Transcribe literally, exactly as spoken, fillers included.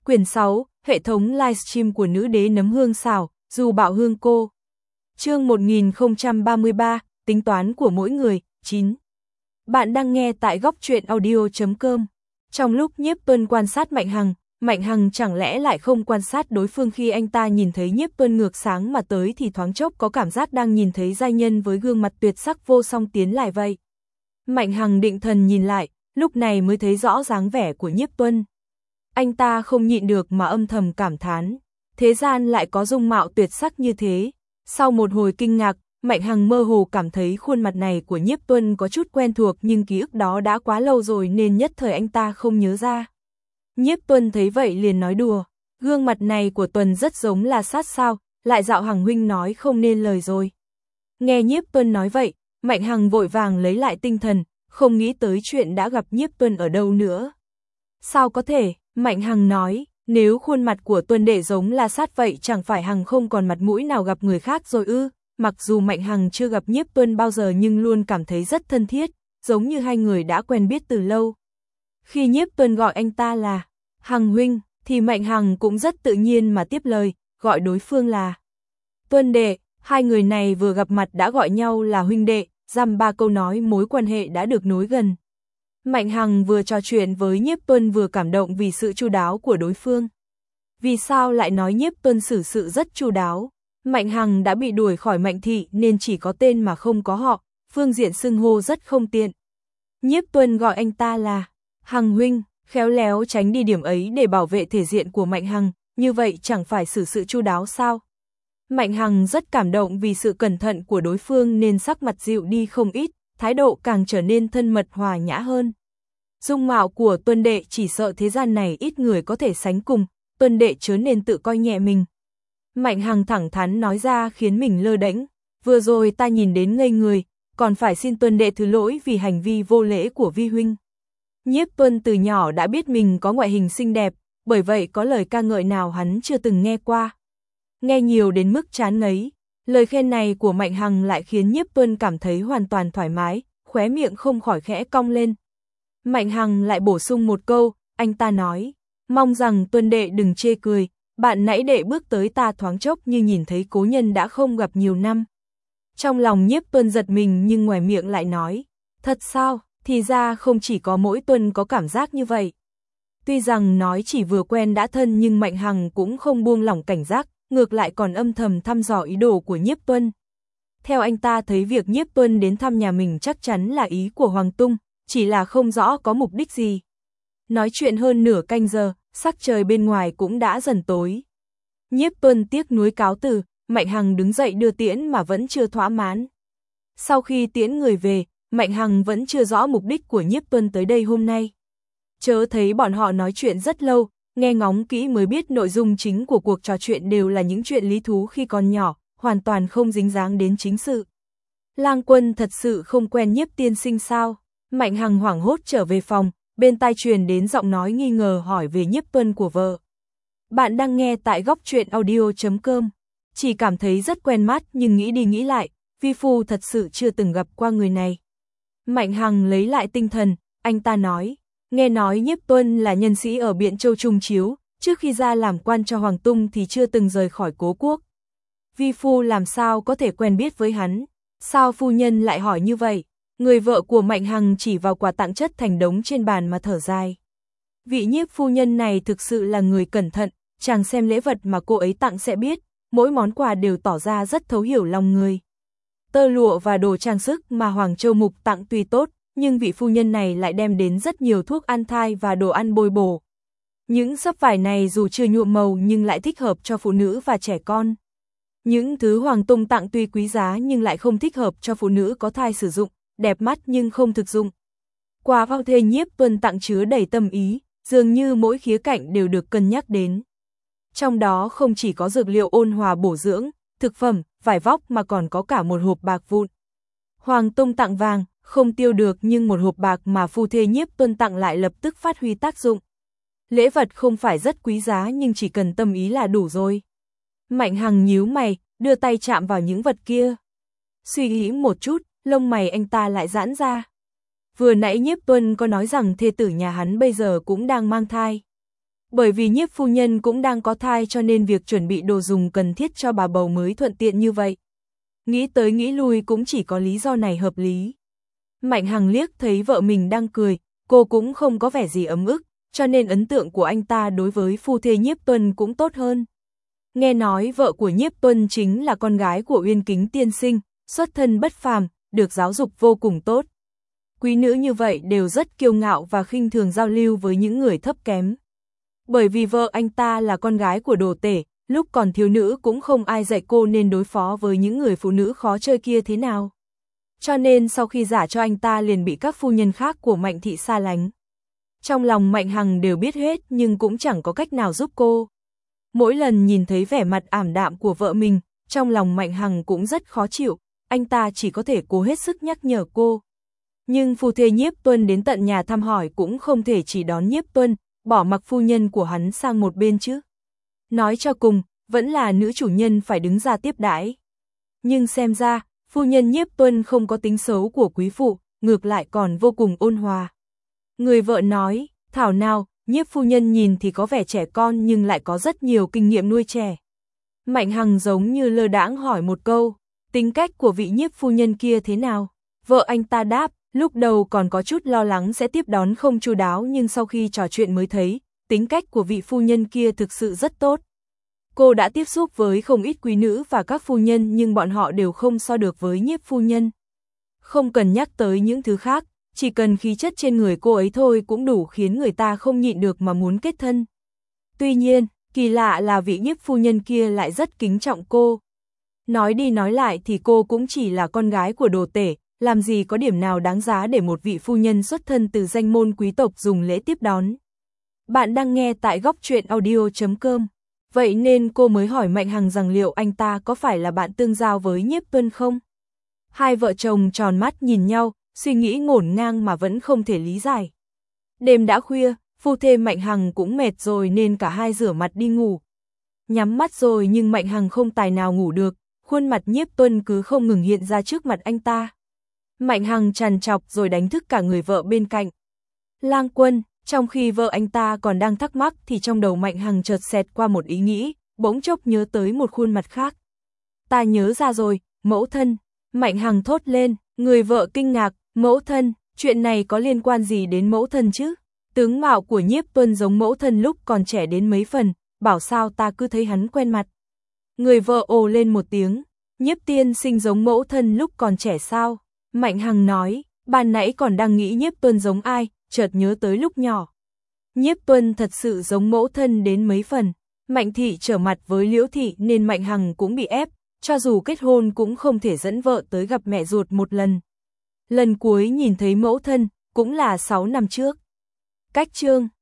Quyển sáu, hệ thống livestream của nữ đế nấm hương xào, dù bạo hương cô. Chương một nghìn không trăm ba mươi ba, tính toán của mỗi người, chín. Bạn đang nghe tại góc truyện audio chấm com. Trong lúc Nhiếp Tuân quan sát Mạnh Hằng, Mạnh Hằng chẳng lẽ lại không quan sát đối phương khi anh ta nhìn thấy Nhiếp Tuân ngược sáng mà tới thì thoáng chốc có cảm giác đang nhìn thấy giai nhân với gương mặt tuyệt sắc vô song tiến lại vậy. Mạnh Hằng định thần nhìn lại, lúc này mới thấy rõ dáng vẻ của Nhiếp Tuân. Anh ta không nhịn được mà âm thầm cảm thán, thế gian lại có dung mạo tuyệt sắc như thế. Sau một hồi kinh ngạc, Mạnh Hằng mơ hồ cảm thấy khuôn mặt này của Nhiếp Tuân có chút quen thuộc nhưng ký ức đó đã quá lâu rồi nên nhất thời anh ta không nhớ ra. Nhiếp Tuân thấy vậy liền nói đùa, gương mặt này của Tuân rất giống là sát sao, lại dạo Hằng huynh nói không nên lời rồi. Nghe Nhiếp Tuân nói vậy, Mạnh Hằng vội vàng lấy lại tinh thần, không nghĩ tới chuyện đã gặp Nhiếp Tuân ở đâu nữa. Sao có thể, Mạnh Hằng nói, nếu khuôn mặt của Tuân đệ giống là sát vậy chẳng phải Hằng không còn mặt mũi nào gặp người khác rồi ư? Mặc dù Mạnh Hằng chưa gặp Nhiếp Tuân bao giờ nhưng luôn cảm thấy rất thân thiết, giống như hai người đã quen biết từ lâu. Khi Nhiếp Tuân gọi anh ta là Hằng huynh, thì Mạnh Hằng cũng rất tự nhiên mà tiếp lời, gọi đối phương là Tuân đệ. Hai người này vừa gặp mặt đã gọi nhau là huynh đệ, dăm ba câu nói mối quan hệ đã được nối gần. Mạnh Hằng vừa trò chuyện với Nhiếp Tuân vừa cảm động vì sự chu đáo của đối phương. Vì sao lại nói Nhiếp Tuân xử sự rất chu đáo? Mạnh Hằng đã bị đuổi khỏi Mạnh thị nên chỉ có tên mà không có họ, phương diện xưng hô rất không tiện. Nhiếp Tuân gọi anh ta là Hằng huynh, khéo léo tránh đi điểm ấy để bảo vệ thể diện của Mạnh Hằng, như vậy chẳng phải xử sự chu đáo sao? Mạnh Hằng rất cảm động vì sự cẩn thận của đối phương nên sắc mặt dịu đi không ít, thái độ càng trở nên thân mật hòa nhã hơn. Dung mạo của Tuân đệ chỉ sợ thế gian này ít người có thể sánh cùng, Tuân đệ chớ nên tự coi nhẹ mình. Mạnh Hằng thẳng thắn nói ra khiến mình lơ đễnh, vừa rồi ta nhìn đến ngây người, còn phải xin Tuân đệ thứ lỗi vì hành vi vô lễ của vi huynh. Nhiếp Tuân từ nhỏ đã biết mình có ngoại hình xinh đẹp, bởi vậy có lời ca ngợi nào hắn chưa từng nghe qua. Nghe nhiều đến mức chán ngấy, lời khen này của Mạnh Hằng lại khiến Nhiếp Tuân cảm thấy hoàn toàn thoải mái, khóe miệng không khỏi khẽ cong lên. Mạnh Hằng lại bổ sung một câu, anh ta nói, mong rằng Tuân đệ đừng chê cười, bạn nãy đệ bước tới ta thoáng chốc như nhìn thấy cố nhân đã không gặp nhiều năm. Trong lòng Nhiếp Tuân giật mình nhưng ngoài miệng lại nói, thật sao, thì ra không chỉ có mỗi Tuân có cảm giác như vậy. Tuy rằng nói chỉ vừa quen đã thân nhưng Mạnh Hằng cũng không buông lỏng cảnh giác, ngược lại còn âm thầm thăm dò ý đồ của Nhiếp Tuân. Theo anh ta thấy việc Nhiếp Tuân đến thăm nhà mình chắc chắn là ý của Hoàng Tung, chỉ là không rõ có mục đích gì. Nói chuyện hơn nửa canh giờ, sắc trời bên ngoài cũng đã dần tối. Nhiếp Tuân tiếc nuối cáo từ, Mạnh Hằng đứng dậy đưa tiễn mà vẫn chưa thỏa mãn. Sau khi tiễn người về, Mạnh Hằng vẫn chưa rõ mục đích của Nhiếp Tuân tới đây hôm nay. Chớ thấy bọn họ nói chuyện rất lâu, nghe ngóng kỹ mới biết nội dung chính của cuộc trò chuyện đều là những chuyện lý thú khi còn nhỏ, hoàn toàn không dính dáng đến chính sự. Lang Quân thật sự không quen Nhiếp tiên sinh sao? Mạnh Hằng hoảng hốt trở về phòng, bên tai truyền đến giọng nói nghi ngờ hỏi về Nhiếp Tuân của vợ. Bạn đang nghe tại góc truyện audio chấm com. Chỉ cảm thấy rất quen mắt nhưng nghĩ đi nghĩ lại, vi phu thật sự chưa từng gặp qua người này. Mạnh Hằng lấy lại tinh thần, anh ta nói, nghe nói Nhiếp Tuân là nhân sĩ ở Biện Châu Trung Chiếu, trước khi ra làm quan cho Hoàng Tung thì chưa từng rời khỏi cố quốc. Vi phu làm sao có thể quen biết với hắn? Sao phu nhân lại hỏi như vậy? Người vợ của Mạnh Hằng chỉ vào quà tặng chất thành đống trên bàn mà thở dài. Vị Nhiếp phu nhân này thực sự là người cẩn thận, chàng xem lễ vật mà cô ấy tặng sẽ biết, mỗi món quà đều tỏ ra rất thấu hiểu lòng người. Tơ lụa và đồ trang sức mà Hoàng Châu Mục tặng tuy tốt, nhưng vị phu nhân này lại đem đến rất nhiều thuốc an thai và đồ ăn bồi bổ. Những xấp vải này dù chưa nhuộm màu nhưng lại thích hợp cho phụ nữ và trẻ con. Những thứ Hoàng Tung tặng tuy quý giá nhưng lại không thích hợp cho phụ nữ có thai sử dụng, đẹp mắt nhưng không thực dụng. Quà vào thê Nhiếp Tuân tặng chứa đầy tâm ý, dường như mỗi khía cạnh đều được cân nhắc đến. Trong đó không chỉ có dược liệu ôn hòa bổ dưỡng, thực phẩm, vải vóc mà còn có cả một hộp bạc vụn. Hoàng Tung tặng vàng, không tiêu được nhưng một hộp bạc mà phu thê Nhiếp Tuân tặng lại lập tức phát huy tác dụng. Lễ vật không phải rất quý giá nhưng chỉ cần tâm ý là đủ rồi. Mạnh Hằng nhíu mày, đưa tay chạm vào những vật kia. Suy nghĩ một chút, lông mày anh ta lại giãn ra. Vừa nãy Nhiếp Tuân có nói rằng thê tử nhà hắn bây giờ cũng đang mang thai. Bởi vì nhiếp phu nhân cũng đang có thai cho nên việc chuẩn bị đồ dùng cần thiết cho bà bầu mới thuận tiện như vậy. Nghĩ tới nghĩ lui cũng chỉ có lý do này hợp lý. Mạnh Hằng liếc thấy vợ mình đang cười, cô cũng không có vẻ gì ấm ức, cho nên ấn tượng của anh ta đối với phu thê Nhiếp Tuân cũng tốt hơn. Nghe nói vợ của Nhiếp Tuân chính là con gái của Uyên Kính tiên sinh, xuất thân bất phàm, được giáo dục vô cùng tốt. Quý nữ như vậy đều rất kiêu ngạo và khinh thường giao lưu với những người thấp kém. Bởi vì vợ anh ta là con gái của đồ tể, lúc còn thiếu nữ cũng không ai dạy cô nên đối phó với những người phụ nữ khó chơi kia thế nào. Cho nên sau khi gả cho anh ta liền bị các phu nhân khác của Mạnh thị xa lánh. Trong lòng Mạnh Hằng đều biết hết nhưng cũng chẳng có cách nào giúp cô. Mỗi lần nhìn thấy vẻ mặt ảm đạm của vợ mình, trong lòng Mạnh Hằng cũng rất khó chịu, anh ta chỉ có thể cố hết sức nhắc nhở cô. Nhưng phu thê Nhiếp Tuân đến tận nhà thăm hỏi cũng không thể chỉ đón Nhiếp Tuân, bỏ mặc phu nhân của hắn sang một bên chứ. Nói cho cùng, vẫn là nữ chủ nhân phải đứng ra tiếp đãi. Nhưng xem ra, phu nhân Nhiếp Tuân không có tính xấu của quý phụ, ngược lại còn vô cùng ôn hòa. Người vợ nói, thảo nào, Nhiếp phu nhân nhìn thì có vẻ trẻ con nhưng lại có rất nhiều kinh nghiệm nuôi trẻ. Mạnh Hằng giống như lơ đãng hỏi một câu, tính cách của vị Nhiếp phu nhân kia thế nào? Vợ anh ta đáp, lúc đầu còn có chút lo lắng sẽ tiếp đón không chu đáo nhưng sau khi trò chuyện mới thấy, tính cách của vị phu nhân kia thực sự rất tốt. Cô đã tiếp xúc với không ít quý nữ và các phu nhân nhưng bọn họ đều không so được với Nhiếp phu nhân. Không cần nhắc tới những thứ khác, chỉ cần khí chất trên người cô ấy thôi cũng đủ khiến người ta không nhịn được mà muốn kết thân. Tuy nhiên, kỳ lạ là vị Nhiếp phu nhân kia lại rất kính trọng cô. Nói đi nói lại thì cô cũng chỉ là con gái của đồ tể, làm gì có điểm nào đáng giá để một vị phu nhân xuất thân từ danh môn quý tộc dùng lễ tiếp đón. Bạn đang nghe tại góc truyện audio chấm com. Vậy nên cô mới hỏi Mạnh Hằng rằng liệu anh ta có phải là bạn tương giao với Nhiếp Tuân không? Hai vợ chồng tròn mắt nhìn nhau, suy nghĩ ngổn ngang mà vẫn không thể lý giải. Đêm đã khuya, phu thê Mạnh Hằng cũng mệt rồi nên cả hai rửa mặt đi ngủ. Nhắm mắt rồi nhưng Mạnh Hằng không tài nào ngủ được, khuôn mặt Nhiếp Tuân cứ không ngừng hiện ra trước mặt anh ta. Mạnh Hằng trằn trọc rồi đánh thức cả người vợ bên cạnh. Lang Quân, trong khi vợ anh ta còn đang thắc mắc thì trong đầu Mạnh Hằng chợt xẹt qua một ý nghĩ, bỗng chốc nhớ tới một khuôn mặt khác. Ta nhớ ra rồi, mẫu thân. Mạnh Hằng thốt lên, người vợ kinh ngạc, mẫu thân, chuyện này có liên quan gì đến mẫu thân chứ? Tướng mạo của Nhiếp Tuân giống mẫu thân lúc còn trẻ đến mấy phần, bảo sao ta cứ thấy hắn quen mặt. Người vợ ồ lên một tiếng, Nhiếp tiên sinh giống mẫu thân lúc còn trẻ sao? Mạnh Hằng nói, ban nãy còn đang nghĩ Nhiếp Tuân giống ai, chợt nhớ tới lúc nhỏ. Nhiếp Tuân thật sự giống mẫu thân đến mấy phần. Mạnh thị trở mặt với Liễu thị nên Mạnh Hằng cũng bị ép, cho dù kết hôn cũng không thể dẫn vợ tới gặp mẹ ruột một lần. Lần cuối nhìn thấy mẫu thân cũng là sáu năm trước. Cách chương